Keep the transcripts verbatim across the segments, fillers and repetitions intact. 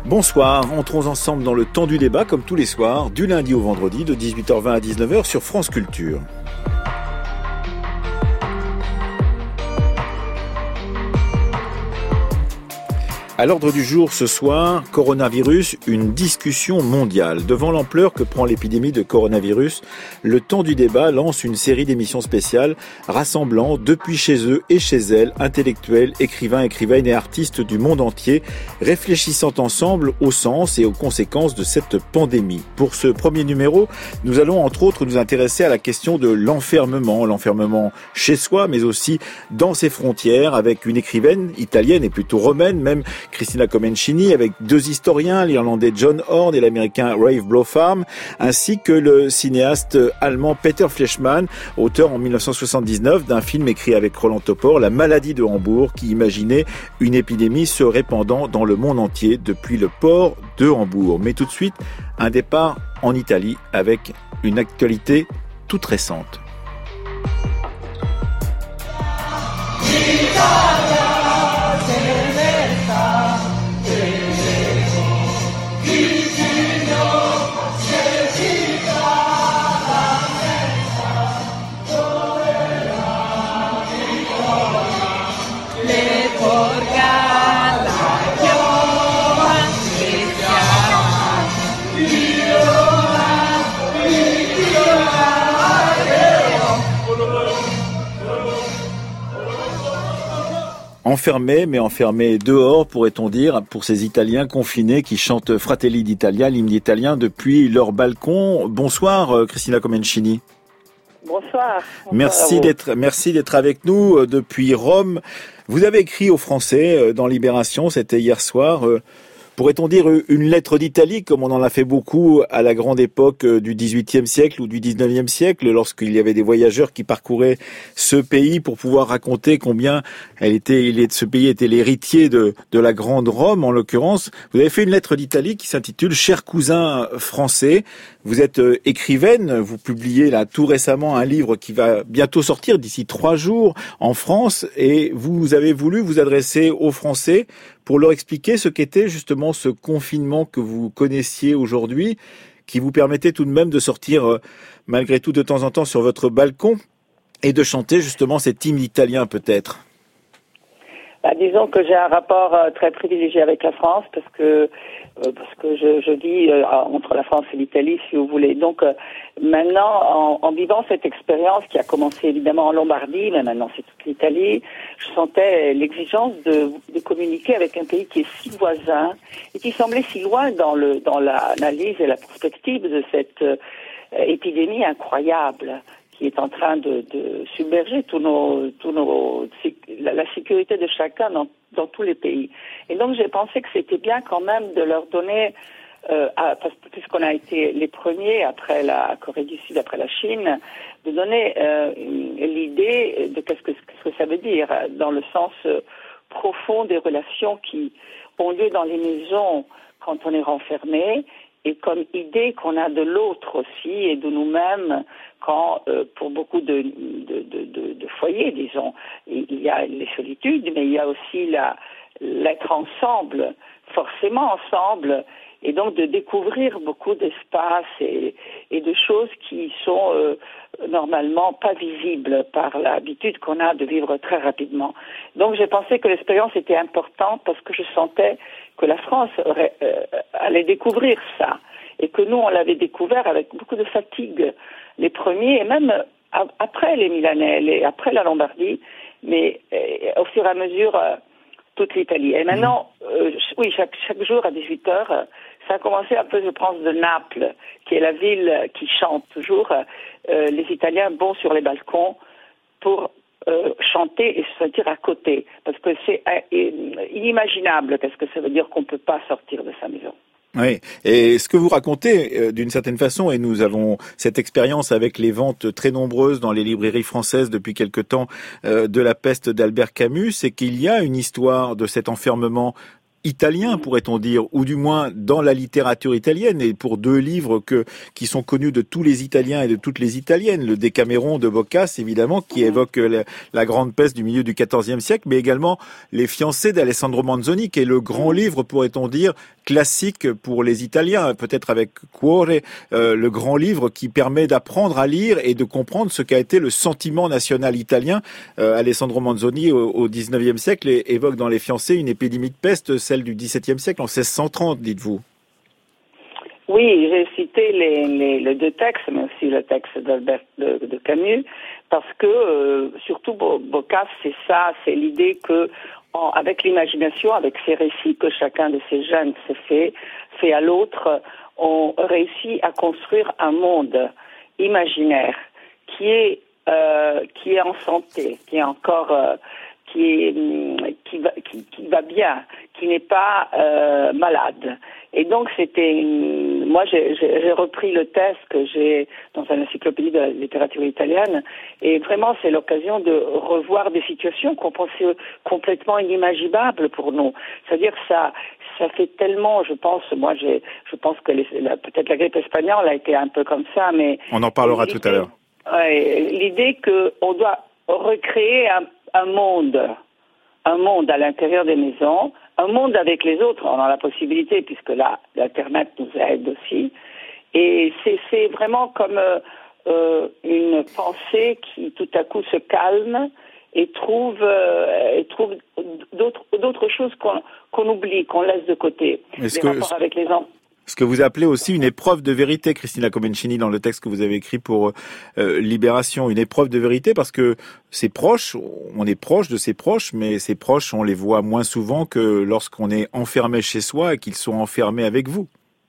Bonsoir, entrons ensemble dans le temps du débat comme tous les soirs, du lundi au vendredi de dix-huit heures vingt à dix-neuf heures sur France Culture. À l'ordre du jour ce soir, coronavirus, une discussion mondiale. Devant l'ampleur que prend l'épidémie de coronavirus, le temps du débat lance une série d'émissions spéciales rassemblant depuis chez eux et chez elles intellectuels, écrivains, écrivaines et artistes du monde entier, réfléchissant ensemble au sens et aux conséquences de cette pandémie. Pour ce premier numéro, nous allons entre autres nous intéresser à la question de l'enfermement, l'enfermement chez soi mais aussi dans ses frontières avec une écrivaine italienne et plutôt romaine même, Cristina Comencini, avec deux historiens, l'Irlandais John Horn et l'Américain Rafe Blowfarm, ainsi que le cinéaste allemand Peter Fleischmann, auteur en dix-neuf cent soixante-dix-neuf d'un film écrit avec Roland Topor, La maladie de Hambourg, qui imaginait une épidémie se répandant dans le monde entier depuis le port de Hambourg. Mais tout de suite, un départ en Italie avec une actualité toute récente. Enfermés, mais enfermés dehors, pourrait-on dire, pour ces Italiens confinés qui chantent Fratelli d'Italia, l'hymne italien, depuis leur balcon. Bonsoir, Cristina Comencini. Bonsoir. Merci d'être, merci d'être avec nous depuis Rome. Vous avez écrit aux Français dans Libération, c'était hier soir, pourrait-on dire une lettre d'Italie, comme on en a fait beaucoup à la grande époque du dix-huitième siècle ou du dix-neuvième siècle, lorsqu'il y avait des voyageurs qui parcouraient ce pays pour pouvoir raconter combien elle était, ce pays était l'héritier de, de la grande Rome, en l'occurrence. Vous avez fait une lettre d'Italie qui s'intitule « Chers cousins français ». Vous êtes écrivaine, vous publiez là tout récemment un livre qui va bientôt sortir d'ici trois jours en France, et vous avez voulu vous adresser aux Français pour leur expliquer ce qu'était justement ce confinement que vous connaissiez aujourd'hui, qui vous permettait tout de même de sortir malgré tout de temps en temps sur votre balcon et de chanter justement cet hymne italien peut-être. Bah, disons que j'ai un rapport euh, très privilégié avec la France parce que euh, parce que je, je vis euh, entre la France et l'Italie, si vous voulez. Donc euh, maintenant, en, en vivant cette expérience qui a commencé évidemment en Lombardie, mais maintenant c'est toute l'Italie, je sentais l'exigence de, de communiquer avec un pays qui est si voisin et qui semblait si loin dans le dans l'analyse et la perspective de cette euh, épidémie incroyable qui est en train de, de submerger tous nos, tous nos, la, la sécurité de chacun dans, dans tous les pays. Et donc j'ai pensé que c'était bien quand même de leur donner, euh, à, parce que puisqu'on a été les premiers après la Corée du Sud, après la Chine, de donner euh, l'idée de qu'est-ce que, qu'est-ce que ça veut dire dans le sens euh, profond des relations qui ont lieu dans les maisons quand on est renfermé, et comme idée qu'on a de l'autre aussi et de nous-mêmes quand, euh, pour beaucoup de, de, de, de, de foyers, disons, il y a les solitudes, mais il y a aussi la, l'être ensemble, forcément ensemble, et donc de découvrir beaucoup d'espaces et, et de choses qui sont euh, normalement pas visibles par l'habitude qu'on a de vivre très rapidement. Donc j'ai pensé que l'expérience était importante parce que je sentais que la France aurait, euh, allait découvrir ça et que nous on l'avait découvert avec beaucoup de fatigue les premiers et même a- après les Milanais et après la Lombardie, mais euh, au fur et à mesure euh, toute l'Italie. Et maintenant, euh, oui, chaque, chaque jour à dix-huit heures, euh, ça a commencé un peu, je pense, de Naples, qui est la ville qui chante toujours. Euh, les Italiens vont sur les balcons pour euh, chanter et se sentir à côté, parce que c'est euh, inimaginable. Qu'est-ce que ça veut dire qu'on ne peut pas sortir de sa maison? Oui, et ce que vous racontez, euh, d'une certaine façon, et nous avons cette expérience avec les ventes très nombreuses dans les librairies françaises depuis quelque temps euh, de La peste d'Albert Camus, c'est qu'il y a une histoire de cet enfermement italien, pourrait-on dire, ou du moins dans la littérature italienne, et pour deux livres que, qui sont connus de tous les Italiens et de toutes les Italiennes, le Décaméron de Boccace, évidemment, qui évoque la, la grande peste du milieu du quatorzième siècle, mais également Les fiancés d'Alessandro Manzoni, qui est le grand livre, pourrait-on dire, classique pour les Italiens, peut-être avec Cuore, euh, le grand livre qui permet d'apprendre à lire et de comprendre ce qu'a été le sentiment national italien. Euh, Alessandro Manzoni, au, au dix-neuvième siècle, évoque dans Les fiancés une épidémie de peste, celle du dix-septième siècle, en seize cent trente, dites-vous. Oui, j'ai cité les, les, les deux textes, mais aussi le texte d'Albert de, de Camus, parce que, euh, surtout Boccace, c'est ça, c'est l'idée que, en, avec l'imagination, avec ces récits que chacun de ces jeunes se fait, fait à l'autre, on réussit à construire un monde imaginaire qui est, euh, qui est en santé, qui est encore, euh, qui est, qui va, qui, qui va bien, qui n'est pas euh, malade. Et donc c'était, une... moi j'ai, j'ai, j'ai repris le texte que j'ai dans une encyclopédie de la littérature italienne, et vraiment c'est l'occasion de revoir des situations qu'on pensait complètement inimaginables pour nous. C'est-à-dire ça, ça fait tellement, je pense, moi j'ai, je pense que les, la, peut-être la grippe espagnole a été un peu comme ça, mais on en parlera tout à l'heure. Ouais, l'idée que on doit recréer un, un monde, un monde à l'intérieur des maisons. Un monde avec les autres, on a la possibilité, puisque là, l'Internet nous aide aussi. Et c'est, c'est vraiment comme euh, une pensée qui, tout à coup, se calme et trouve, euh, et trouve d'autres, d'autres choses qu'on, qu'on oublie, qu'on laisse de côté. Est-ce les que, rapports avec les enfants. Ce que vous appelez aussi une épreuve de vérité, Cristina Comencini, dans le texte que vous avez écrit pour euh, Libération, une épreuve de vérité parce que ses proches, on est proche de ses proches, mais ses proches, on les voit moins souvent que lorsqu'on est enfermé chez soi et qu'ils sont enfermés avec vous.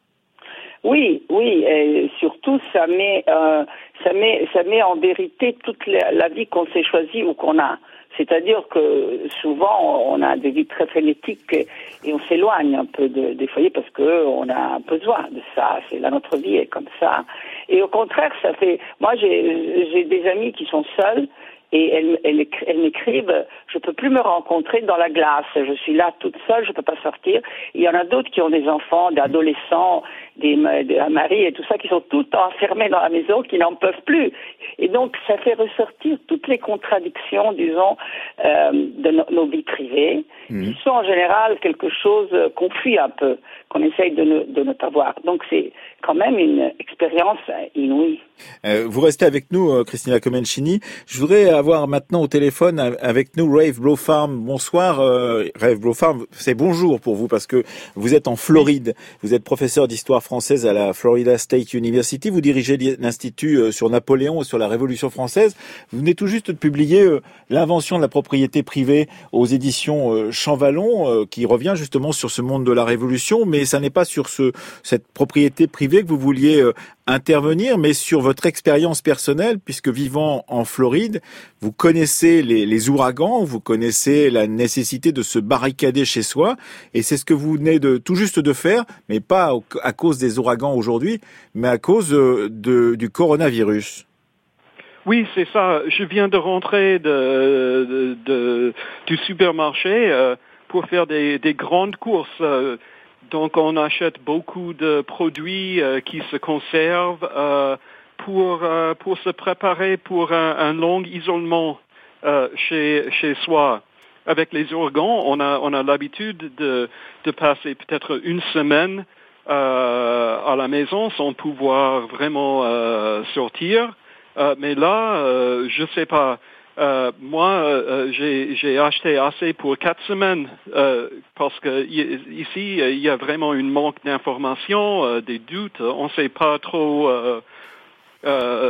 Oui, oui, et surtout ça met, euh, ça met, ça met en vérité toute la, la vie qu'on s'est choisie ou qu'on a. C'est-à-dire que souvent on a des vies très frénétiques et, et on s'éloigne un peu de, des foyers parce que on a besoin de ça. C'est là, notre vie est comme ça. Et au contraire, ça fait. Moi, j'ai, j'ai des amis qui sont seuls. Et elles, elles, elles m'écrivent, je peux plus me rencontrer dans la glace, je suis là toute seule, je peux pas sortir. Il y en a d'autres qui ont des enfants, des adolescents, des, des un mari et tout ça, qui sont tout le temps enfermés dans la maison, qui n'en peuvent plus. Et donc, ça fait ressortir toutes les contradictions, disons, euh, de no, nos vies privées, mmh. qui sont en général quelque chose qu'on fuit un peu, qu'on essaye de ne, de ne pas voir. Donc, c'est quand même une expérience inouïe. Euh, vous restez avec nous, euh, Cristina Comencini. Je voudrais avoir maintenant au téléphone avec nous Rafe Brofarm. Bonsoir, euh, Rafe Brofarm. C'est bonjour pour vous parce que vous êtes en Floride. Vous êtes professeur d'histoire française à la Florida State University. Vous dirigez l'Institut sur Napoléon et sur la Révolution française. Vous venez tout juste de publier euh, L'invention de la propriété privée aux éditions euh, Champvallon, euh, qui revient justement sur ce monde de la Révolution. Mais ça n'est pas sur ce, cette propriété privée que vous vouliez euh, intervenir, mais sur votre expérience personnelle, puisque vivant en Floride, vous connaissez les, les ouragans, vous connaissez la nécessité de se barricader chez soi, et c'est ce que vous venez de tout juste de faire, mais pas à cause des ouragans aujourd'hui, mais à cause de, du coronavirus. Oui, c'est ça. Je viens de rentrer de, de, de, du supermarché euh, pour faire des, des grandes courses. Euh, Donc, on achète beaucoup de produits euh, qui se conservent euh, pour euh, pour se préparer pour un, un long isolement euh, chez chez soi. Avec les ouragans, on a on a l'habitude de de passer peut-être une semaine euh, à la maison sans pouvoir vraiment euh, sortir. Euh, mais là, euh, je sais pas. Euh, moi, euh, j'ai, j'ai acheté assez pour quatre semaines euh, parce que y, ici, il y a vraiment une manque d'informations, euh, des doutes. On ne sait pas trop euh, euh,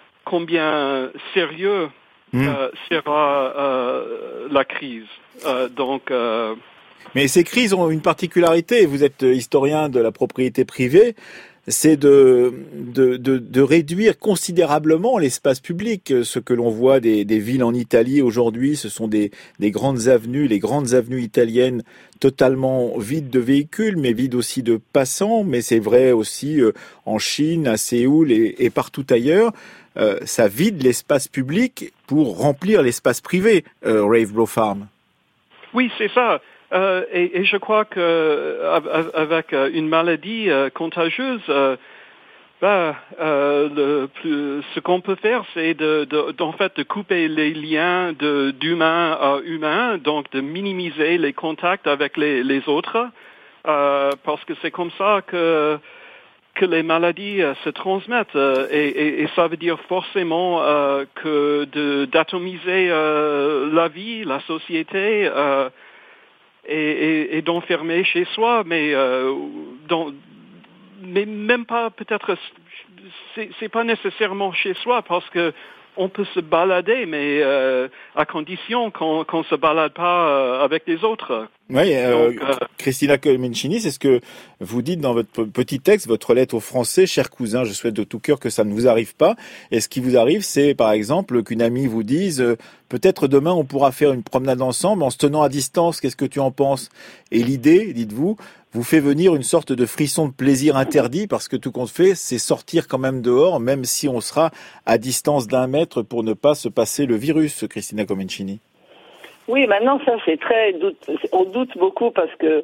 combien sérieux mmh. euh, sera euh, la crise. Euh, donc. Euh, Mais ces crises ont une particularité. Vous êtes historien de la propriété privée. C'est de, de, de, de réduire considérablement l'espace public. Ce que l'on voit des, des villes en Italie aujourd'hui, ce sont des, des grandes avenues, les grandes avenues italiennes totalement vides de véhicules, mais vides aussi de passants. Mais c'est vrai aussi en Chine, à Séoul et, et partout ailleurs. Euh, ça vide l'espace public pour remplir l'espace privé, euh, Rafe Brofarm. Oui, c'est ça. Euh, et, et je crois que avec une maladie euh, contagieuse, euh, bah, euh, le plus, ce qu'on peut faire, c'est de, de, d'en fait, de couper les liens de, d'humain à humain, donc de minimiser les contacts avec les, les autres, euh, parce que c'est comme ça que que les maladies euh, se transmettent, euh, et, et, et ça veut dire forcément euh, que de, d'atomiser euh, la vie, la société, euh, et, et, et d'enfermer chez soi, mais euh, dans, mais même pas peut-être, c'est, c'est pas nécessairement chez soi, parce que on peut se balader, mais euh, à condition qu'on qu'on se balade pas euh, avec les autres. Oui, euh, Donc, euh, Cristina Comencini, c'est ce que vous dites dans votre petit texte, votre lettre aux Français, chers cousins, je souhaite de tout cœur que ça ne vous arrive pas. Et ce qui vous arrive, c'est par exemple qu'une amie vous dise, euh, peut-être demain on pourra faire une promenade ensemble en se tenant à distance, qu'est-ce que tu en penses? Et l'idée, dites-vous, vous fait venir une sorte de frisson de plaisir interdit, parce que tout compte fait, c'est sortir quand même dehors, même si on sera à distance d'un mètre pour ne pas se passer le virus, Cristina Comencini. Oui, maintenant ça c'est très doute. On doute beaucoup parce que,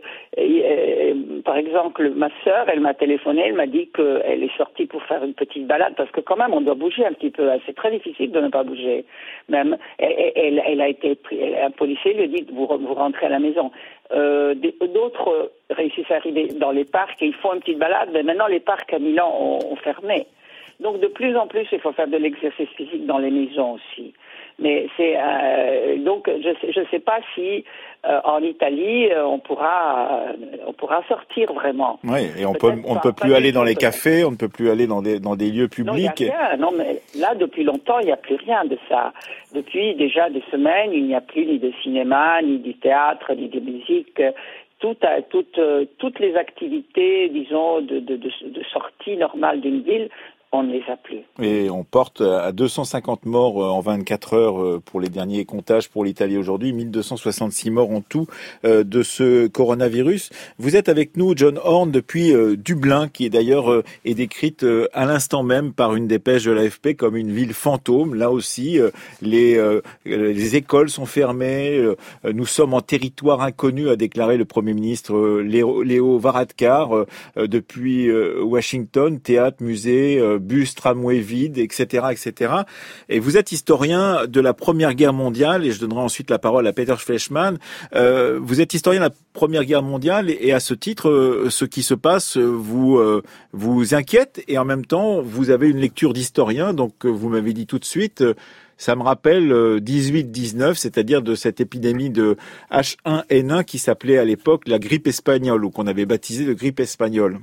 euh, par exemple, ma sœur, elle m'a téléphoné, elle m'a dit qu'elle est sortie pour faire une petite balade parce que quand même on doit bouger un petit peu. C'est très difficile de ne pas bouger. Même, elle, elle, elle a été pris, un policier lui a dit vous, vous rentrez à la maison. Euh, d'autres réussissent à arriver dans les parcs et ils font une petite balade. Mais maintenant les parcs à Milan ont, ont fermé. Donc de plus en plus il faut faire de l'exercice physique dans les maisons aussi. Mais c'est euh, donc je ne sais, sais pas si euh, en Italie euh, on pourra euh, on pourra sortir vraiment. Oui, et on peut on ne peut plus aller dans les cafés, on ne peut plus aller dans des dans des lieux publics. Non, il y a rien. Non, mais là depuis longtemps il n'y a plus rien de ça. Depuis déjà des semaines il n'y a plus ni de cinéma, ni du théâtre, ni de musique. Tout a, toutes toutes les activités, disons, de de de, de sortie normale d'une ville, on ne les a plus. Et on porte à deux cent cinquante morts en vingt-quatre heures pour les derniers comptages pour l'Italie aujourd'hui, mille deux cent soixante-six morts en tout de ce coronavirus. Vous êtes avec nous, John Horn, depuis Dublin, qui est d'ailleurs est décrite à l'instant même par une dépêche de l'A F P comme une ville fantôme. Là aussi, les, les écoles sont fermées. Nous sommes en territoire inconnu, a déclaré le Premier ministre Léo, Léo Varadkar. Depuis Washington, théâtre, musée, bus, tramway vide, et cetera, et cetera. Et vous êtes historien de la Première Guerre mondiale, et je donnerai ensuite la parole à Peter Fleischmann. Euh, vous êtes historien de la Première Guerre mondiale, et, et à ce titre, euh, ce qui se passe vous euh, vous inquiète, et en même temps, vous avez une lecture d'historien, donc euh, vous m'avez dit tout de suite... Euh, ça me rappelle dix-huit dix-neuf, c'est-à-dire de cette épidémie de H un N un qui s'appelait à l'époque la grippe espagnole, ou qu'on avait baptisé de grippe espagnole.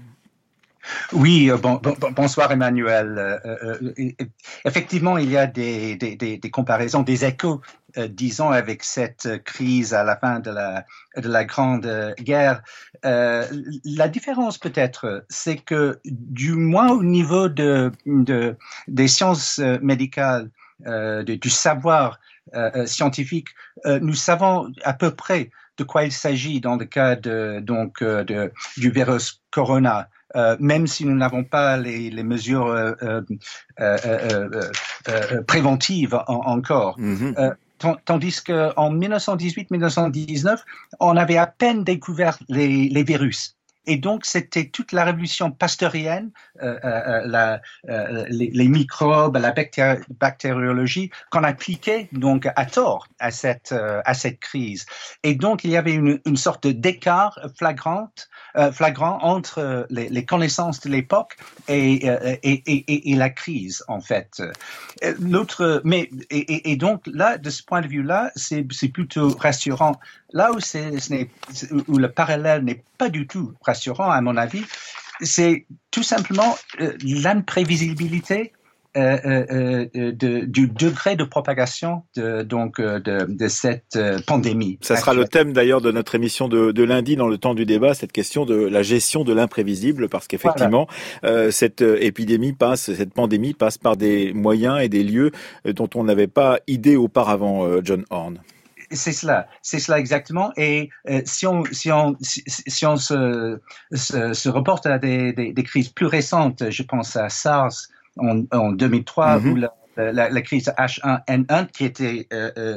Oui, bon, bon, bonsoir Emmanuel. Euh, euh, effectivement, il y a des, des, des, des comparaisons, des échos, euh, disons, avec cette crise à la fin de la, de la Grande Guerre. Euh, la différence peut-être, c'est que du moins au niveau de, de, des sciences médicales, euh, de, du savoir euh, scientifique, euh, nous savons à peu près de quoi il s'agit dans le cas de, donc, euh, de, du virus corona. Euh, même si nous n'avons pas les, les mesures euh, euh, euh, euh, euh, préventives en, encore. Mm-hmm. euh, tandis qu'en dix-neuf cent dix-huit dix-neuf cent dix-neuf, on avait à peine découvert les, les virus. Et donc, c'était toute la révolution pasteurienne, euh, euh, la, euh, les, les microbes, la bactéri- bactériologie, qu'on appliquait donc à tort à cette, euh, à cette crise. Et donc, il y avait une, une sorte d'écart flagrante, euh, flagrant entre les, les connaissances de l'époque et, euh, et, et, et la crise, en fait. L'autre, mais et, et, et donc là, de ce point de vue-là, c'est, c'est plutôt rassurant. Là où, c'est, ce n'est, où le parallèle n'est pas du tout rassurant, à mon avis, c'est tout simplement euh, l'imprévisibilité euh, euh, de, du degré de propagation de, donc, euh, de, de cette euh, pandémie. Ça sera actuelle. Le thème d'ailleurs de notre émission de, de lundi dans le temps du débat, cette question de la gestion de l'imprévisible, parce qu'effectivement, voilà. euh, cette épidémie passe, cette pandémie passe par des moyens et des lieux dont on n'avait pas idée auparavant, euh, John Horn. C'est cela, c'est cela exactement. Et euh, si on si on si, si on se, se se reporte à des, des des crises plus récentes, je pense à SARS en, en deux mille trois mm-hmm. ou la, la, la crise H un N un qui était euh, euh,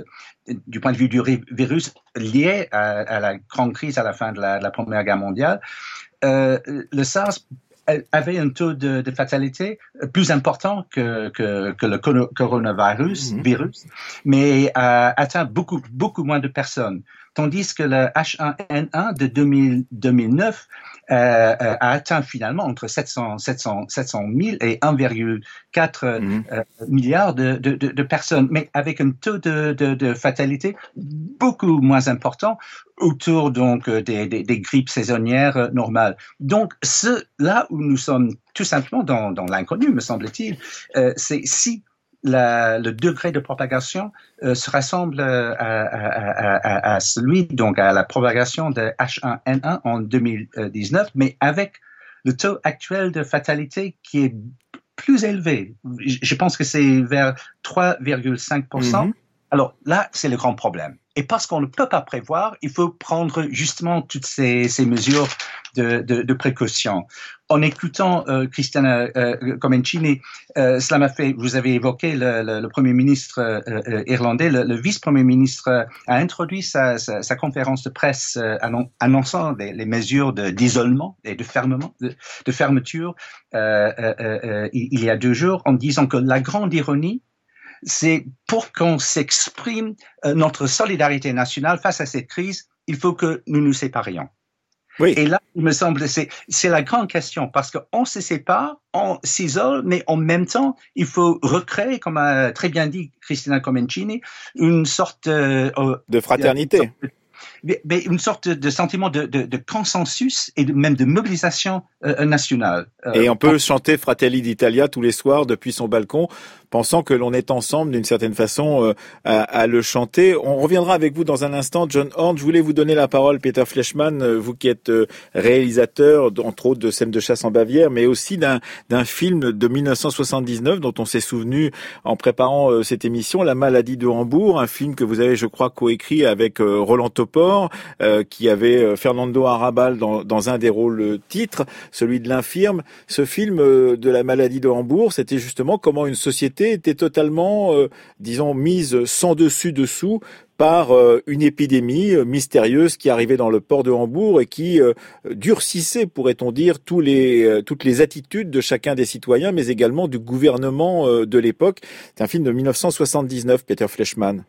du point de vue du virus lié à, à la grande crise à la fin de la, de la Première Guerre mondiale, euh, le SARS avait un taux de, de fatalité plus important que, que, que le coronavirus, mmh. virus, mais a atteint beaucoup, beaucoup moins de personnes. Tandis que le H un N un de deux mille, deux mille neuf euh, a atteint finalement entre sept cents, sept cents, sept cent mille et un virgule quatre mmh. euh, milliard de, de, de, de personnes, mais avec un taux de, de, de fatalité beaucoup moins important autour donc des, des, des grippes saisonnières normales. Donc, ce, là où nous sommes tout simplement dans, dans l'inconnu, me semble-t-il, euh, c'est si La, le degré de propagation euh, se rassemble à, à, à, à celui, donc à la propagation de H un N un en deux mille dix-neuf, mais avec le taux actuel de fatalité qui est plus élevé. Je pense que c'est vers trois virgule cinq pour cent. Mm-hmm. Alors là, c'est le grand problème. Et parce qu'on ne peut pas prévoir, il faut prendre justement toutes ces, ces mesures de, de, de précaution. En écoutant euh, Cristiana euh, Comencini, euh, cela m'a fait, vous avez évoqué le, le, le Premier ministre euh, euh, irlandais, le, le vice-Premier ministre euh, a introduit sa, sa, sa conférence de presse euh, annonçant les, les mesures de, d'isolement et de fermement, de, de fermeture euh, euh, euh, il y a deux jours, en disant que la grande ironie, c'est pour qu'on s'exprime euh, notre solidarité nationale face à cette crise, il faut que nous nous séparions. Oui. Et là, il me semble, c'est, c'est la grande question, parce qu'on se sépare, on s'isole, mais en même temps, il faut recréer, comme a très bien dit Cristina Comencini, une sorte euh, de fraternité. Une sorte de, mais une sorte de sentiment de, de, de consensus et de, même de mobilisation euh, nationale. Euh, et on peut on... chanter Fratelli d'Italia tous les soirs depuis son balcon, pensant que l'on est ensemble d'une certaine façon euh, à, à le chanter. On reviendra avec vous dans un instant, John Horn. Je voulais vous donner la parole, Peter Fleischmann, euh, vous qui êtes euh, réalisateur, entre autres, de Scènes de chasse en Bavière, mais aussi d'un, d'un film de dix-neuf cent soixante-dix-neuf dont on s'est souvenu en préparant euh, cette émission, La maladie de Hambourg, un film que vous avez, je crois, coécrit avec euh, Roland Topor, euh, qui avait euh, Fernando Arrabal dans, dans un des rôles titres, celui de l'infirme. Ce film euh, de La maladie de Hambourg, c'était justement comment une société était totalement, euh, disons, mise sans dessus-dessous par euh, une épidémie euh, mystérieuse qui arrivait dans le port de Hambourg et qui euh, durcissait, pourrait-on dire, tous les, euh, toutes les attitudes de chacun des citoyens, mais également du gouvernement euh, de l'époque. C'est un film de dix-neuf cent soixante-dix-neuf, Peter Fleischmann.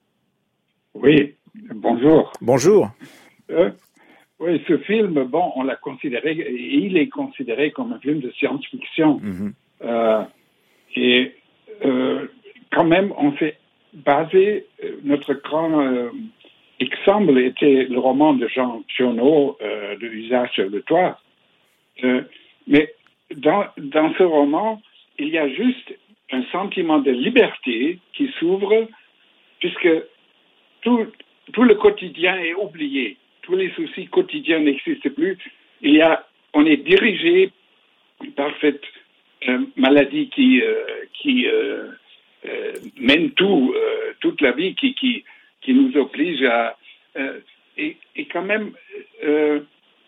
Oui, bonjour. Bonjour. Euh, oui, ce film, bon, on l'a considéré, il est considéré comme un film de science-fiction. Mm-hmm. Euh, et Euh, quand même, on s'est basé, euh, notre grand euh, exemple était le roman de Jean Giono, euh, de L'usage sur le toit. Euh, mais dans, dans ce roman, il y a juste un sentiment de liberté qui s'ouvre, puisque tout, tout le quotidien est oublié. Tous les soucis quotidiens n'existent plus. Il y a, on est dirigé par cette Euh, maladie qui euh, qui euh, euh, mène tout euh, toute la vie, qui qui qui nous oblige à euh, et, et quand même euh,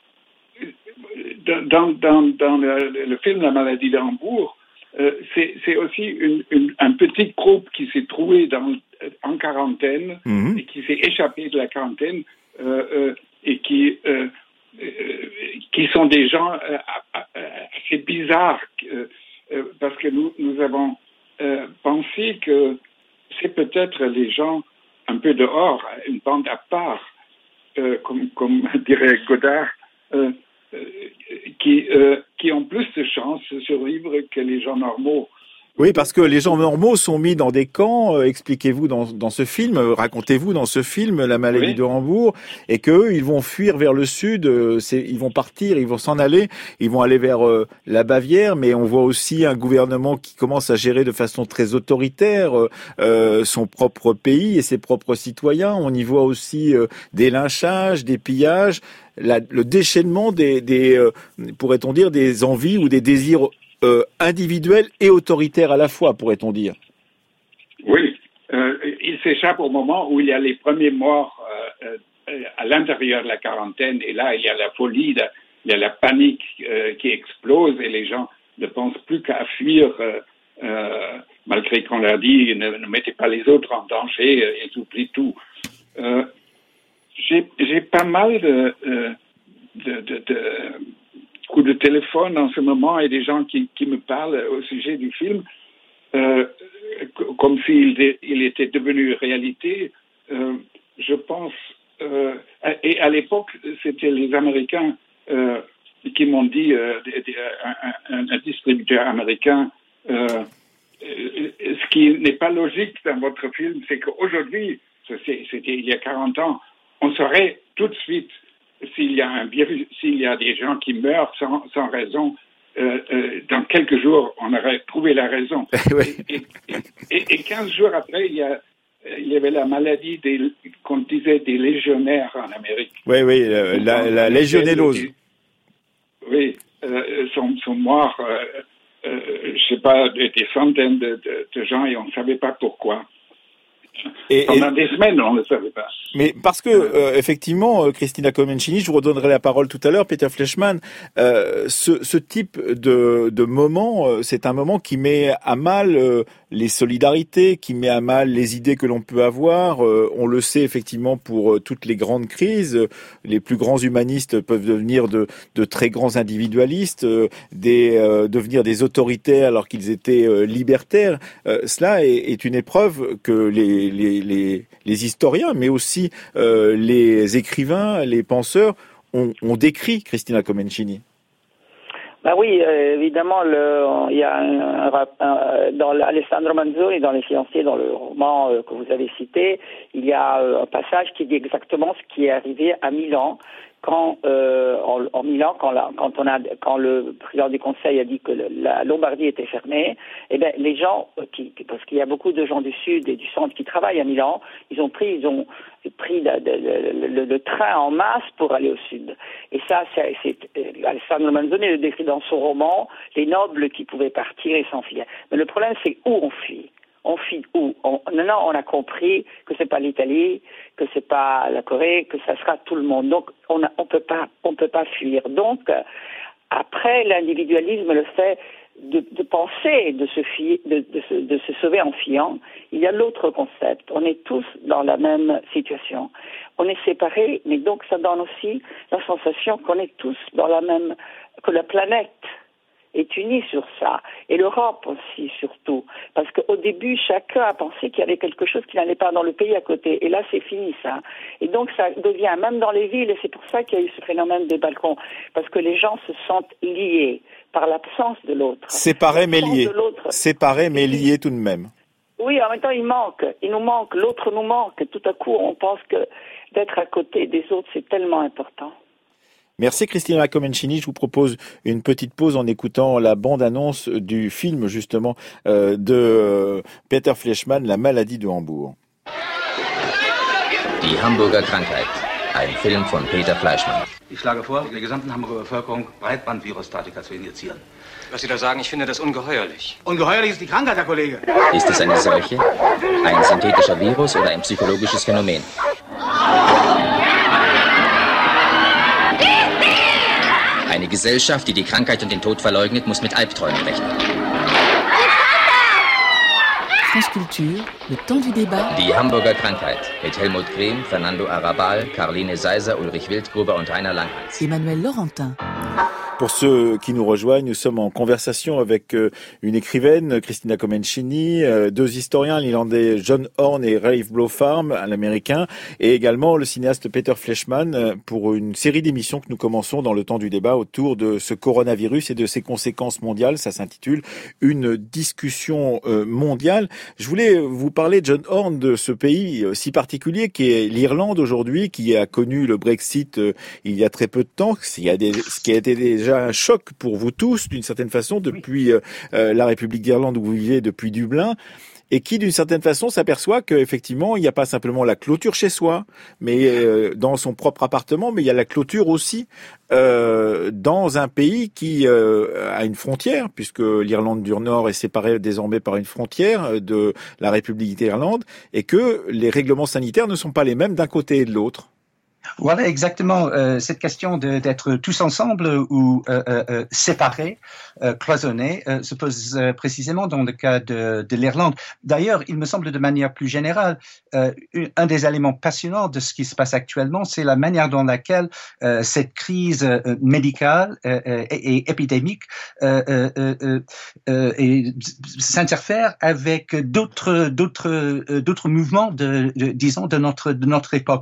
dans dans dans le, le film La maladie de Hambourg, euh, c'est c'est aussi une, une, un petit groupe qui s'est trouvé dans en quarantaine mmh. et qui s'est échappé de la quarantaine euh, euh, et qui euh, euh, qui sont des gens euh, assez bizarres. Euh, Euh, parce que nous, nous avons euh, pensé que c'est peut-être les gens un peu dehors, une bande à part, euh, comme, comme dirait Godard, euh, euh, qui, euh, qui ont plus de chances de survivre que les gens normaux. Oui, parce que les gens normaux sont mis dans des camps, euh, expliquez-vous dans, dans ce film, euh, racontez-vous dans ce film La maladie oui. de Hambourg, et qu'eux, ils vont fuir vers le sud, euh, c'est, ils vont partir, ils vont s'en aller, ils vont aller vers euh, la Bavière, mais on voit aussi un gouvernement qui commence à gérer de façon très autoritaire euh, son propre pays et ses propres citoyens. On y voit aussi euh, des lynchages, des pillages, la, le déchaînement des, des euh, pourrait-on dire, des envies ou des désirs Euh, individuel et autoritaire à la fois, pourrait-on dire. Oui, euh, il s'échappe au moment où il y a les premiers morts euh, euh, à l'intérieur de la quarantaine, et là, il y a la folie, la, il y a la panique euh, qui explose, et les gens ne pensent plus qu'à fuir euh, euh, malgré qu'on leur dit ne, ne mettez pas les autres en danger, euh, ils oublient tout. Euh, j'ai, j'ai pas mal de, de, de, de coups de téléphone en ce moment et des gens qui, qui me parlent au sujet du film, euh, comme s'il il était devenu réalité. Euh, je pense, euh, et à l'époque, c'était les Américains euh, qui m'ont dit, euh, un, un, un distributeur américain, euh, ce qui n'est pas logique dans votre film, c'est qu'aujourd'hui, c'était il y a quarante ans, on saurait tout de suite s'il y a un virus, s'il y a des gens qui meurent sans, sans raison. Euh, euh, dans quelques jours, on aurait trouvé la raison. Oui. Et, et, et, et quinze jours après, il y a il y avait la maladie des, qu'on disait des légionnaires en Amérique. Oui, oui, euh, la, la légionellose. Oui, euh, sont, sont morts, euh, euh, je sais pas, des, des centaines de, de, de gens et on ne savait pas pourquoi. Et, Pendant et... des semaines, on ne le savait pas. Mais parce que, euh, effectivement, Christina Comencini, je vous redonnerai la parole tout à l'heure, Peter Fleischmann, euh, ce, ce type de, de moment, euh, c'est un moment qui met à mal euh, les solidarités, qui met à mal les idées que l'on peut avoir. Euh, on le sait effectivement pour euh, toutes les grandes crises. Euh, les plus grands humanistes peuvent devenir de, de très grands individualistes, euh, des, euh, devenir des autoritaires alors qu'ils étaient euh, libertaires. Euh, cela est, est une épreuve que les Les, les, les historiens, mais aussi euh, les écrivains, les penseurs ont, ont décrit, Christina Comencini. Ben oui, euh, évidemment, le, il y a un, un, un, dans Alessandro Manzoni, dans Les Fiancés, dans le roman euh, que vous avez cité, il y a euh, un passage qui dit exactement ce qui est arrivé à Milan. Quand euh, en, en Milan, quand, la, quand on a, quand le président du Conseil a dit que le, la Lombardie était fermée, eh ben les gens, qui, parce qu'il y a beaucoup de gens du sud et du centre qui travaillent à Milan, ils ont pris, ils ont pris de, de, de, le, le train en masse pour aller au sud. Et ça, c'est, c'est Alessandro Manzoni le décrit dans son roman, les nobles qui pouvaient partir et s'enfuir. Mais le problème, c'est où on fuit. On fuit où? on, Maintenant, on a compris que c'est pas l'Italie, que c'est pas la Corée, que ça sera tout le monde. Donc, on a, on peut pas, on peut pas fuir. Donc, après, l'individualisme, le fait de, de penser, de se, fier, de, de, se, de se sauver en fuyant, il y a l'autre concept. On est tous dans la même situation. On est séparés, mais donc ça donne aussi la sensation qu'on est tous dans la même, que la planète est unie sur ça, et l'Europe aussi surtout, parce qu'au début chacun a pensé qu'il y avait quelque chose qui n'allait pas dans le pays à côté, et là c'est fini ça, et donc ça devient même dans les villes, et c'est pour ça qu'il y a eu ce phénomène des balcons, parce que les gens se sentent liés par l'absence de l'autre. Séparés mais liés, séparés mais liés tout de même. Oui, en même temps il manque, il nous manque, l'autre nous manque, tout à coup on pense que d'être à côté des autres c'est tellement important. Merci Christina Comencini. Je vous propose une petite pause en écoutant la bande-annonce du film justement euh, de Peter Fleischmann, La maladie de Hambourg. Die Hamburger Krankheit. Ein Film von Peter Fleischmann. Ich schlage vor, der gesamten Hamburger Bevölkerung Breitbandvirustatika zu injizieren. Was Sie da sagen, ich finde das ungeheuerlich. Ungeheuerlich ist die Krankheit, Herr Kollege. Ist es eine Seuche, ein synthetischer Virus oder ein psychologisches Phänomen? Eine Gesellschaft, die die Krankheit und den Tod verleugnet, muss mit Albträumen rechnen. France Culture, le temps du débat. Die Hamburger Krankheit mit Helmut Krehm, Fernando Arrabal, Caroline Seiser, Ulrich Wildgruber und Rainer Langhans. Emmanuel Laurentin. Pour ceux qui nous rejoignent, nous sommes en conversation avec une écrivaine, Christina Comencini, deux historiens, l'Irlandais John Horn et Rafe Blowfarm, un Américain, et également le cinéaste Peter Fleischmann pour une série d'émissions que nous commençons dans le temps du débat autour de ce coronavirus et de ses conséquences mondiales. Ça s'intitule Une discussion mondiale. Je voulais vous parler, John Horn, de ce pays si particulier qui est l'Irlande aujourd'hui, qui a connu le Brexit il y a très peu de temps, ce qui a, des, ce qui a été déjà un choc pour vous tous, d'une certaine façon, depuis euh, la République d'Irlande où vous vivez, depuis Dublin, et qui, d'une certaine façon, s'aperçoit qu'effectivement, il n'y a pas simplement la clôture chez soi, mais euh, dans son propre appartement, mais il y a la clôture aussi euh, dans un pays qui euh, a une frontière, puisque l'Irlande du Nord est séparée désormais par une frontière de la République d'Irlande, et que les règlements sanitaires ne sont pas les mêmes d'un côté et de l'autre. Voilà exactement euh, cette question de, d'être tous ensemble ou euh, euh, séparés, euh, cloisonnés, euh, se pose euh, précisément dans le cas de, de l'Irlande. D'ailleurs, il me semble de manière plus générale, euh, un des éléments passionnants de ce qui se passe actuellement, c'est la manière dans laquelle euh, cette crise euh, médicale euh, et, et épidémique euh, euh, euh, euh, et s'interfère avec d'autres d'autres euh, d'autres mouvements de, de disons de notre de notre époque.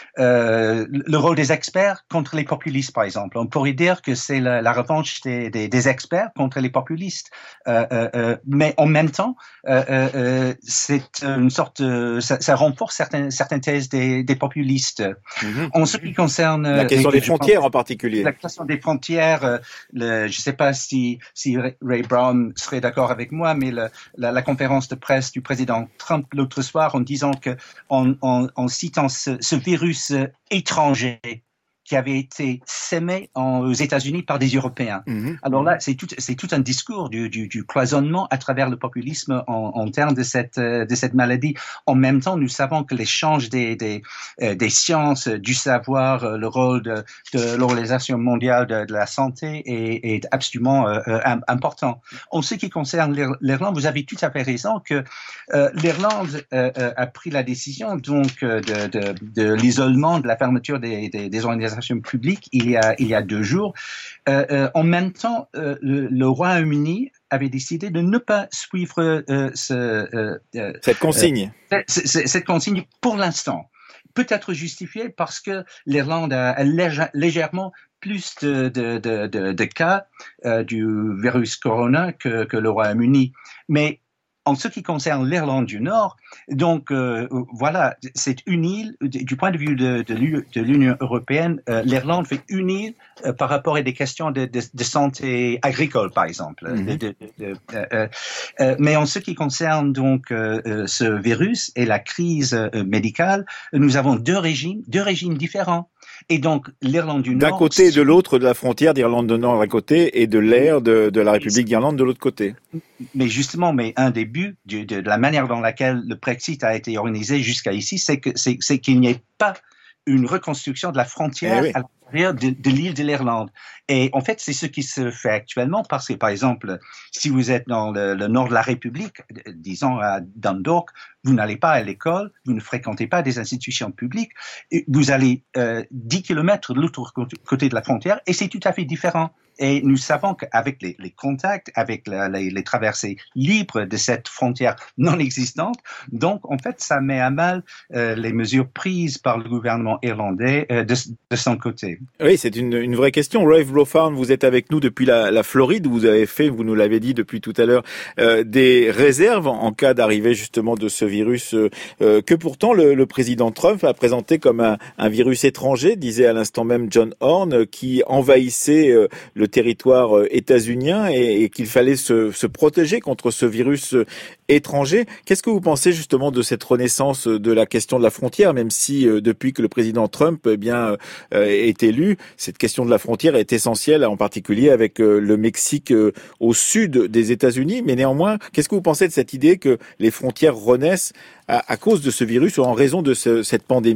Euh, le rôle des experts contre les populistes, par exemple. On pourrait dire que c'est la, la revanche des, des, des experts contre les populistes. Euh, euh, mais en même temps, euh, euh, c'est une sorte, de, ça, ça renforce certaines, certaines thèses des, des populistes. Mm-hmm. En ce qui concerne la question les, des frontières pense, en particulier, la question des frontières, le, je ne sais pas si, si Ray Brown serait d'accord avec moi, mais le, la, la conférence de presse du président Trump l'autre soir en disant que, en, en, en citant ce, ce virus étranger qui avait été sémé en, aux États-Unis par des Européens. Mmh. Alors là, c'est tout, c'est tout un discours du, du, du cloisonnement à travers le populisme en, en termes de cette, de cette maladie. En même temps, nous savons que l'échange des, des, euh, des sciences, du savoir, le rôle de, de l'Organisation mondiale de, de la santé est, est absolument euh, important. En ce qui concerne l'Irlande, vous avez tout à fait raison que euh, l'Irlande euh, a pris la décision donc de, de, de l'isolement, de la fermeture des, des, des organisations publique il y a il y a deux jours. Euh, euh, en même temps, euh, le, le Royaume-Uni avait décidé de ne pas suivre euh, ce, euh, cette consigne. Euh, cette, cette consigne pour l'instant. Peut-être justifiée parce que l'Irlande a, a lég- légèrement plus de, de, de, de, de cas euh, du virus corona que, que le Royaume-Uni. Mais en ce qui concerne l'Irlande du Nord, donc euh, voilà, c'est une île, du point de vue de, de l'Union européenne, euh, l'Irlande fait une île euh, par rapport à des questions de, de, de santé agricole, par exemple. Mm-hmm. de, de, de, euh, euh, mais en ce qui concerne donc euh, ce virus et la crise euh, médicale, nous avons deux régimes, deux régimes différents. Et donc, l'Irlande du Nord... D'un côté et de l'autre de la frontière d'Irlande du Nord d'un côté et de l'air de, de la République d'Irlande de l'autre côté. Mais justement, mais un des buts de, de, de la manière dans laquelle le Brexit a été organisé jusqu'à ici, c'est que c'est, c'est qu'il n'y ait pas une reconstruction de la frontière eh oui. à l'intérieur de, de l'île de l'Irlande. Et en fait, c'est ce qui se fait actuellement parce que, par exemple, si vous êtes dans le, le nord de la République, disons à Dundalk, vous n'allez pas à l'école, vous ne fréquentez pas des institutions publiques, vous allez euh, dix kilomètres de l'autre côté de la frontière et c'est tout à fait différent. Et nous savons qu'avec les, les contacts, avec la, les, les traversées libres de cette frontière non existante, donc en fait, ça met à mal euh, les mesures prises par le gouvernement irlandais euh, de, de son côté. Oui, c'est une, une vraie question. Rafe Brofarn, vous êtes avec nous depuis la, la Floride. Vous avez fait, vous nous l'avez dit depuis tout à l'heure, euh, des réserves en, en cas d'arrivée justement de ce virus euh, que pourtant le, le président Trump a présenté comme un, un virus étranger, disait à l'instant même John Horn, qui envahissait euh, le le territoire états-unien et, et qu'il fallait se, se protéger contre ce virus étranger. Qu'est-ce que vous pensez justement de cette renaissance de la question de la frontière, même si euh, depuis que le président Trump eh bien, euh, est élu, cette question de la frontière est essentielle, en particulier avec euh, le Mexique euh, au sud des États-Unis. Mais néanmoins, qu'est-ce que vous pensez de cette idée que les frontières renaissent à, à cause de ce virus ou en raison de ce, cette pandémie ?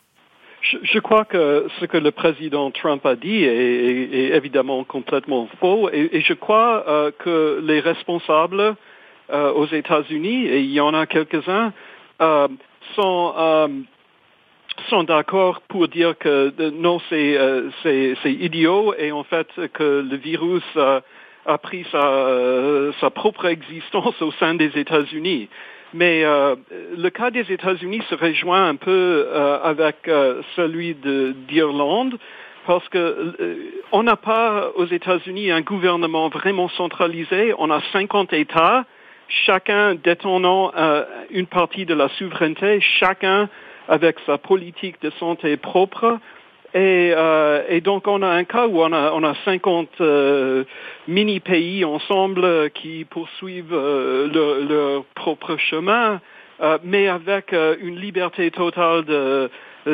Je, je crois que ce que le président Trump a dit est, est, est évidemment complètement faux et, et je crois euh, que les responsables euh, aux États-Unis, et il y en a quelques-uns, euh, sont, euh, sont d'accord pour dire que euh, non, c'est, euh, c'est, c'est idiot et en fait que le virus euh, a pris sa, euh, sa propre existence au sein des États-Unis. Mais euh, le cas des États-Unis se rejoint un peu euh, avec euh, celui de, d'Irlande parce que euh, on n'a pas aux États-Unis un gouvernement vraiment centralisé. On a cinquante États, chacun détenant euh, une partie de la souveraineté, chacun avec sa politique de santé propre. Et, euh, et donc on a un cas où on a, on a cinquante euh, mini-pays ensemble qui poursuivent euh, leur, leur propre chemin, euh, mais avec euh, une liberté totale de,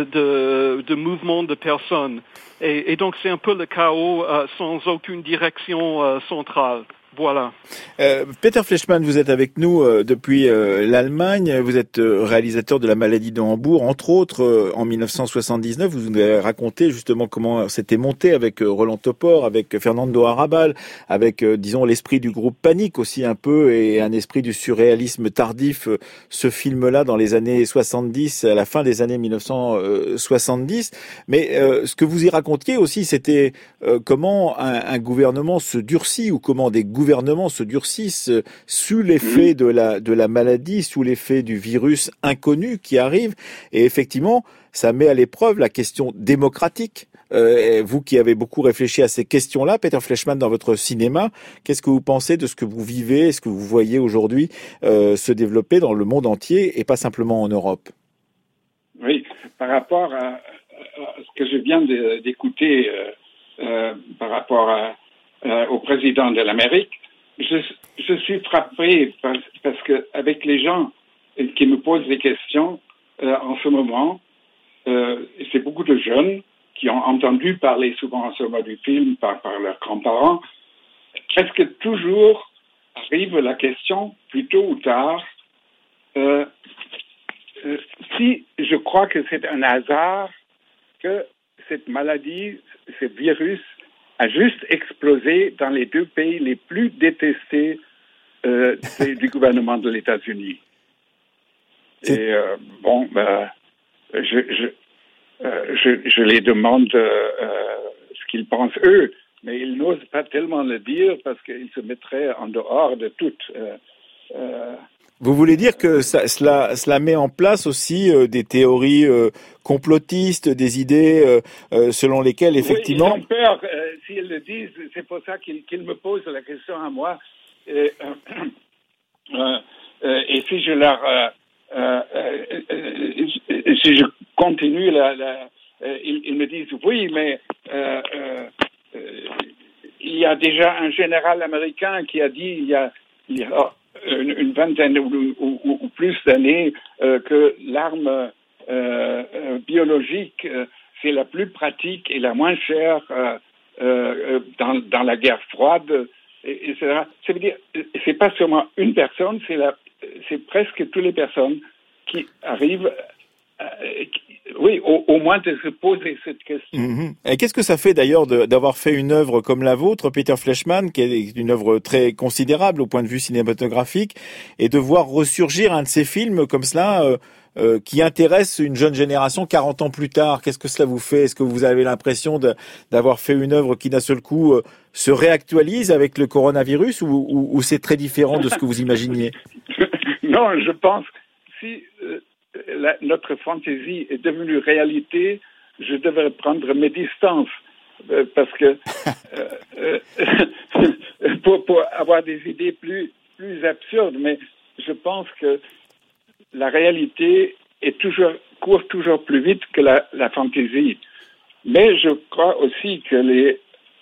de, de mouvement de personnes. Et, et donc c'est un peu le chaos euh, sans aucune direction euh, centrale. Voilà. Euh, Peter Fleischmann, vous êtes avec nous euh, depuis euh, l'Allemagne. Vous êtes euh, réalisateur de La Maladie de Hambourg. Entre autres, euh, en mille neuf cent soixante-dix-neuf, vous nous avez raconté justement comment c'était monté avec euh, Roland Topor, avec Fernando Arrabal, avec, euh, disons, l'esprit du groupe Panique aussi un peu et un esprit du surréalisme tardif. Euh, ce film-là dans les années soixante-dix, à la fin des années mille neuf cent soixante-dix. Mais euh, ce que vous y racontiez aussi, c'était euh, comment un, un gouvernement se durcit ou comment des gouvernements gouvernements se durcissent sous l'effet de la, de la maladie, sous l'effet du virus inconnu qui arrive. Et effectivement, ça met à l'épreuve la question démocratique. Euh, vous qui avez beaucoup réfléchi à ces questions-là, Peter Fleischmann, dans votre cinéma, qu'est-ce que vous pensez de ce que vous vivez, ce que vous voyez aujourd'hui euh, se développer dans le monde entier et pas simplement en Europe? Oui, par rapport à, à ce que je viens de, d'écouter euh, euh, par rapport à Euh, au président de l'Amérique, je, je suis frappé parce, parce que avec les gens qui me posent des questions euh, en ce moment, euh, c'est beaucoup de jeunes qui ont entendu parler souvent en ce moment du film par, par leurs grands-parents. Presque toujours arrive la question, plus tôt ou tard, euh, euh, si je crois que c'est un hasard que cette maladie, ce virus, a juste explosé dans les deux pays les plus détestés euh, du gouvernement de l'États-Unis. C'est... Et euh, bon, ben, je, je, euh, je, je les demande euh, ce qu'ils pensent eux, mais ils n'osent pas tellement le dire parce qu'ils se mettraient en dehors de tout. Euh, euh, Vous voulez dire que ça, cela, cela met en place aussi euh, des théories euh, complotistes, des idées euh, euh, selon lesquelles effectivement... Oui, ils ont peur, euh, s'ils le disent, c'est pour ça qu'ils, qu'ils me posent la question à moi. Et, euh, euh, euh, et si je leur... Euh, euh, euh, si je continue, la, la, euh, ils, ils me disent oui, mais euh, euh, euh, il y a déjà un général américain qui a dit il y a... Il y a Une, une vingtaine ou, ou, ou plus d'années euh, que l'arme euh, euh, biologique euh, c'est la plus pratique et la moins chère euh, euh, dans, dans la guerre froide, et, et cetera. Ça veut dire c'est pas seulement une personne, c'est la, c'est presque toutes les personnes qui arrivent, euh, qui, oui, au, au moins de se poser cette question. Mmh. Et qu'est-ce que ça fait d'ailleurs de, d'avoir fait une œuvre comme la vôtre, Peter Fleischmann, qui est une œuvre très considérable au point de vue cinématographique, et de voir ressurgir un de ces films comme cela euh, euh, qui intéresse une jeune génération quarante ans plus tard? Qu'est-ce que cela vous fait? Est-ce que vous avez l'impression de, d'avoir fait une œuvre qui d'un seul coup euh, se réactualise avec le coronavirus, ou, ou, ou c'est très différent de ce que vous imaginiez? Non, je pense si euh, la, notre fantaisie est devenue réalité, je devrais prendre mes distances euh, parce que euh, euh, pour, pour avoir des idées plus plus absurdes, mais je pense que la réalité est toujours court toujours plus vite que la, la fantaisie. Mais je crois aussi que les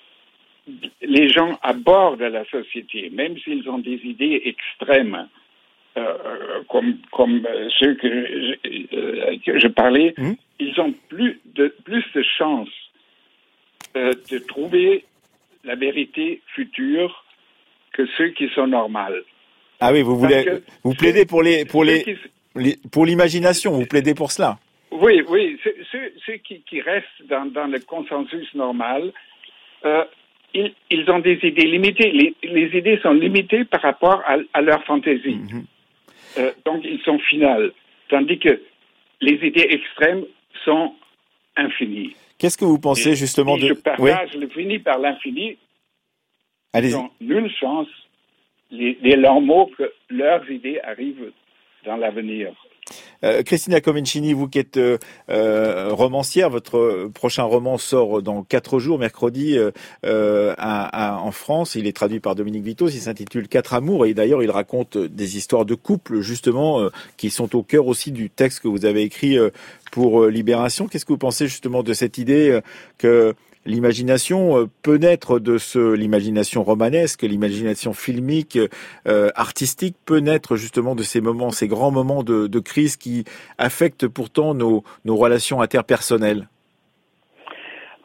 les gens à bord de la société, même s'ils ont des idées extrêmes, Euh, comme comme euh, ceux que je, euh, que je parlais, mmh. ils ont plus de plus de chances euh, de trouver la vérité future que ceux qui sont normaux. Ah oui, vous voulez vous plaidez pour les pour les, qui, les pour l'imagination, vous plaidez pour cela. Oui, oui, ceux, ceux, ceux qui, qui restent dans dans le consensus normal, euh, ils ils ont des idées limitées. Les les idées sont limitées par rapport à, à leur fantaisie. Mmh. Euh, donc, ils sont finales, tandis que les idées extrêmes sont infinies. Qu'est-ce que vous pensez et, justement et de... Je partage oui. le fini par l'infini. Allez-y. Ils n'ont nulle chance, les, les normaux, que leurs idées arrivent dans l'avenir. Euh, Cristina Comencini, vous qui êtes euh, euh, romancière, votre prochain roman sort dans quatre jours, mercredi, euh, euh, à, à, en France. Il est traduit par Dominique Vitos, il s'intitule Quatre amours, et d'ailleurs il raconte des histoires de couple, justement, euh, qui sont au cœur aussi du texte que vous avez écrit euh, pour euh, Libération. Qu'est-ce que vous pensez justement de cette idée euh, que l'imagination peut naître de ce, l'imagination romanesque, l'imagination filmique, euh, artistique peut naître justement de ces moments, ces grands moments de, de crise qui affectent pourtant nos, nos relations interpersonnelles?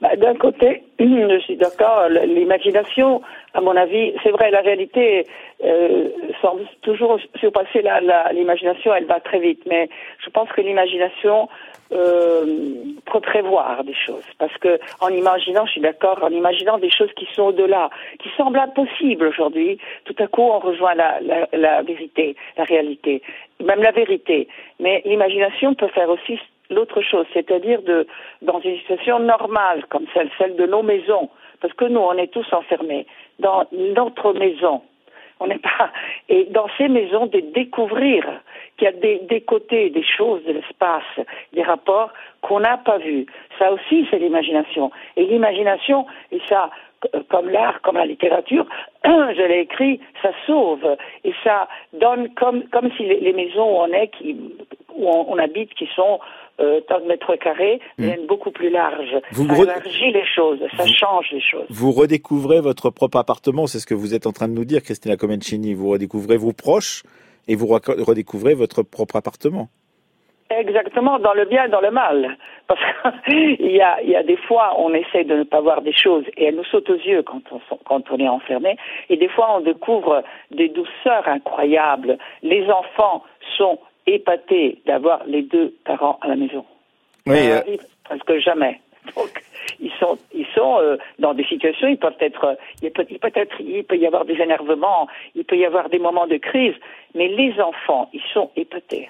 Bah, d'un côté, je suis d'accord, l'imagination, à mon avis, c'est vrai, la réalité euh, semble toujours surpasser la, la, l'imagination, elle va très vite, mais je pense que l'imagination euh, peut prévoir des choses, parce que en imaginant, je suis d'accord, en imaginant des choses qui sont au-delà, qui semblent impossibles aujourd'hui, tout à coup on rejoint la, la, la vérité, la réalité, même la vérité, mais l'imagination peut faire aussi l'autre chose, c'est-à-dire de dans une situation normale comme celle, celle de nos maisons, parce que nous, on est tous enfermés dans notre maison. On n'est pas et dans ces maisons de découvrir qu'il y a des, des côtés, des choses de l'espace, des rapports qu'on n'a pas vus. Ça aussi, c'est l'imagination. Et l'imagination, et ça, comme l'art, comme la littérature, je l'ai écrit, ça sauve et ça donne comme comme si les, les maisons où on est, qui, où on, on habite, qui sont euh, tant de mètres carrés, deviennent mmh. beaucoup plus larges. Vous ça re... élargit les choses, ça vous... change les choses. Vous redécouvrez votre propre appartement, c'est ce que vous êtes en train de nous dire, Cristina Comencini. Vous redécouvrez vos proches et vous redécouvrez votre propre appartement. Exactement, dans le bien et dans le mal. Parce qu'il y a, il y a des fois, on essaie de ne pas voir des choses et elles nous sautent aux yeux quand on, quand on est enfermé. Et des fois, on découvre des douceurs incroyables. Les enfants sont épatés d'avoir les deux parents à la maison. Oui, ça euh... arrive presque jamais. Donc, ils sont, ils sont euh, dans des situations, ils peuvent être, il peut, il peut être, il peut y avoir des énervements, il peut y avoir des moments de crise, mais les enfants, ils sont épatés.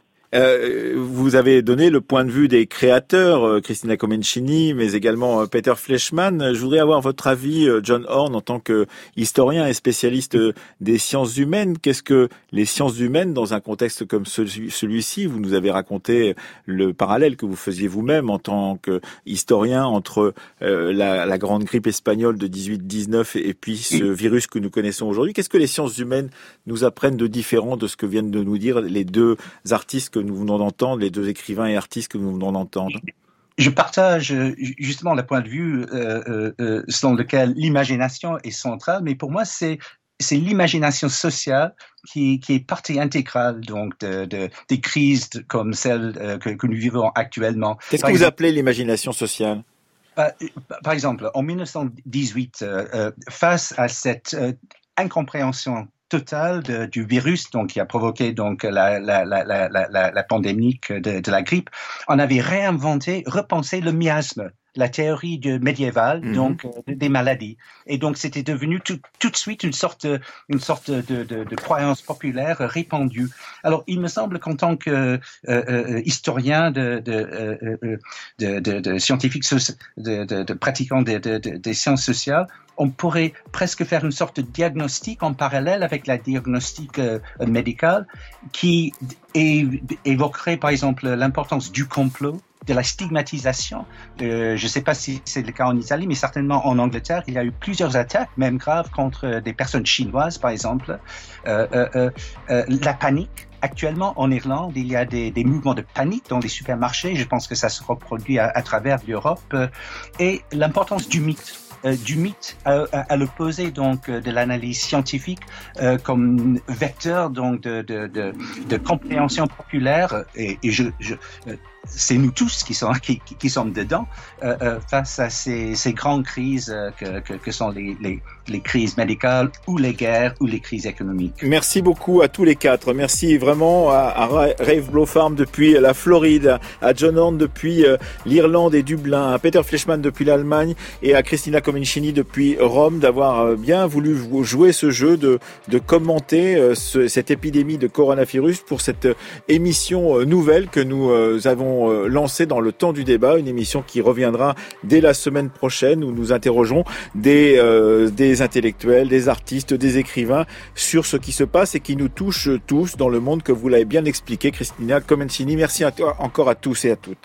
Euh, vous avez donné le point de vue des créateurs, euh, Cristina Comencini, mais également euh, Peter Fleischmann. Je voudrais avoir votre avis, euh, John Horn, en tant que historien et spécialiste euh, des sciences humaines. Qu'est-ce que les sciences humaines, dans un contexte comme celui, celui-ci, vous nous avez raconté le parallèle que vous faisiez vous-même en tant qu'historien entre euh, la, la grande grippe espagnole de dix-huit dix-neuf et, et puis ce virus que nous connaissons aujourd'hui. Qu'est-ce que les sciences humaines nous apprennent de différent de ce que viennent de nous dire les deux artistes que nous venons d'entendre, les deux écrivains et artistes que nous venons d'entendre? Je partage justement le point de vue euh, euh, selon lequel l'imagination est centrale, mais pour moi, c'est c'est l'imagination sociale qui, qui est partie intégrale donc de, de, des crises comme celle euh, que, que nous vivons actuellement. Qu'est-ce par que exemple, vous appelez l'imagination sociale? euh, Par exemple, en mille neuf cent dix-huit, euh, euh, face à cette euh, incompréhension totale de, du virus donc qui a provoqué donc la la la la la, la pandémie de, de la grippe, on avait réinventé, repensé le miasme, la théorie de médiévale mm-hmm. donc euh, des maladies, et donc c'était devenu tout, tout de suite une sorte une sorte de, de, de croyance populaire répandue. Alors il me semble qu'en tant que euh, euh, historien de de, euh, de, de, de scientifique de, de, de pratiquant des de, de, de sciences sociales, on pourrait presque faire une sorte de diagnostic en parallèle avec la diagnostic euh, médicale qui é- évoquerait par exemple l'importance du complot, de la stigmatisation. Euh, je ne sais pas si c'est le cas en Italie, mais certainement en Angleterre, il y a eu plusieurs attaques, même graves, contre des personnes chinoises, par exemple. Euh, euh, euh, la panique. Actuellement, en Irlande, il y a des, des mouvements de panique dans les supermarchés. Je pense que ça se reproduit à, à travers l'Europe. Et l'importance du mythe. Euh, du mythe à, à, à l'opposé donc de l'analyse scientifique euh, comme vecteur donc de, de, de, de compréhension populaire, et, et je, je euh, c'est nous tous qui sommes qui, qui sommes dedans euh, euh, face à ces, ces grandes crises euh, que, que, que sont les, les, les crises médicales ou les guerres ou les crises économiques. Merci beaucoup à tous les quatre. Merci vraiment à, à Rafe Blofarm depuis la Floride, à John Horn depuis euh, l'Irlande et Dublin, à Peter Fleischmann depuis l'Allemagne et à Cristina Comencini depuis Rome d'avoir bien voulu jouer ce jeu de, de commenter euh, ce, cette épidémie de coronavirus pour cette émission euh, nouvelle que nous euh, avons lancée dans le temps du débat, une émission qui reviendra dès la semaine prochaine où nous interrogeons des, euh, des intellectuels, des artistes, des écrivains sur ce qui se passe et qui nous touche tous dans le monde que vous l'avez bien expliqué, Cristina Comencini. Merci à toi, encore à tous et à toutes.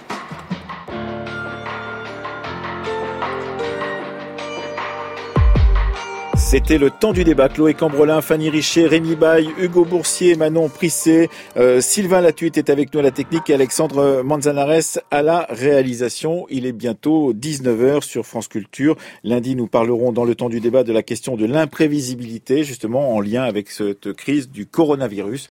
C'était le temps du débat. Chloé Cambrelin, Fanny Richer, Rémi Baille, Hugo Boursier, Manon Prissé, euh, Sylvain Latuite est avec nous à la technique et Alexandre Manzanares à la réalisation. Il est bientôt dix-neuf heures sur France Culture. Lundi, nous parlerons dans le temps du débat de la question de l'imprévisibilité, justement en lien avec cette crise du coronavirus.